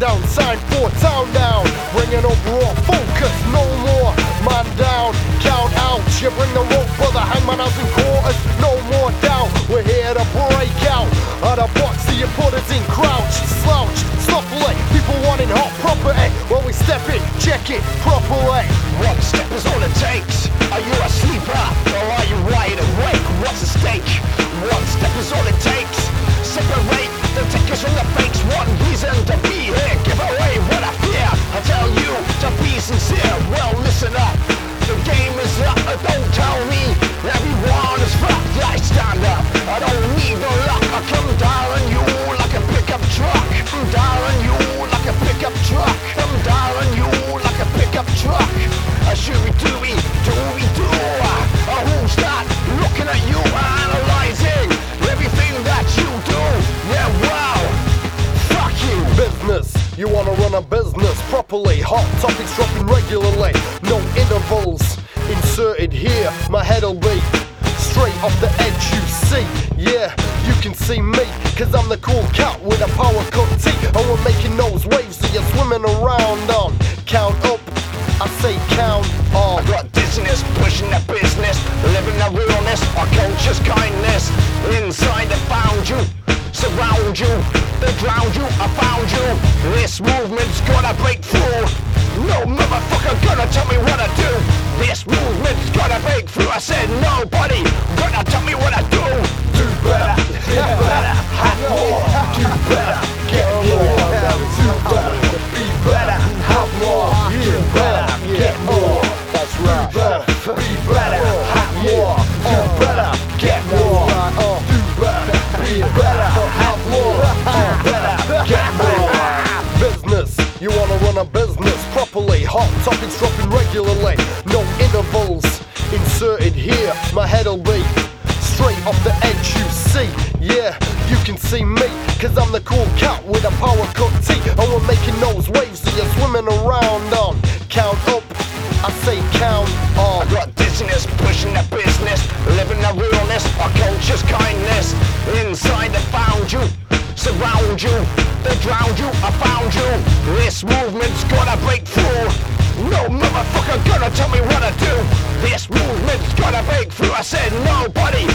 down, sign for town down. Bringing overall focus, no more man down. Count out, you bring the rope for the hangman out in quarters, no more doubt. We're here to break out of the box, so you put us in crouch, slouch, sloppily. People wanting hot property, well we step in, check it properly. One step is all it takes. Are you a sleeper or are you wide awake? What's at stake? One step is all it takes. Separate the takers from the fakes. One reason to be here. Give away what I fear. I tell you to be sincere. Well, listen up. The game is up. Don't tell me everyone is fucked. I stand up. I don't need no luck. I come dialing you like a pickup truck. I'm dialing you like a pickup truck. I'm dialing you like a pickup truck. A shooby-dooby, dooby-doo. Who's that? Looking at you, analyzing everything that you do. Yeah, wow. Fuck you. Business, you wanna run a business properly. Hot topics dropping regularly, no intervals inserted here. My head'll be straight off the edge, you see. Yeah, you can see me, cause I'm the cool cat with a power cut tee. And we're making those waves that you're swimming around on. Count up, I say count on. I got dizziness, pushing the business, living the realness, our culture's kindness. Inside I found you, surround you, they drowned you, I found you. This movement's gonna break through. No motherfucker gonna tell me what to do. This movement's gonna break through. I said nobody gonna tell me what to do. Do better, get better, have more. Do better, get more. Do better, be better, have more. Do better, get more. That's right. Be better, have more. Do better, get more. Do better, be better, have more. Do better, get more. Business, you wanna run a business properly. Hot topics dropping regularly, no intervals inserted here. My head'll be straight off the edge, you see. Yeah, you can see me, cause I'm the cool cat with a power cut tee. And we're making those waves that you're swimming around on. Count up, I say count on. I got dizziness, pushing the business, living the realness, our culture's kindness. Inside I found you, surround you, they drowned you, I found you. This movement's gonna break through. No motherfucker gonna tell me what to do. This movement's gonna break through. I said nobody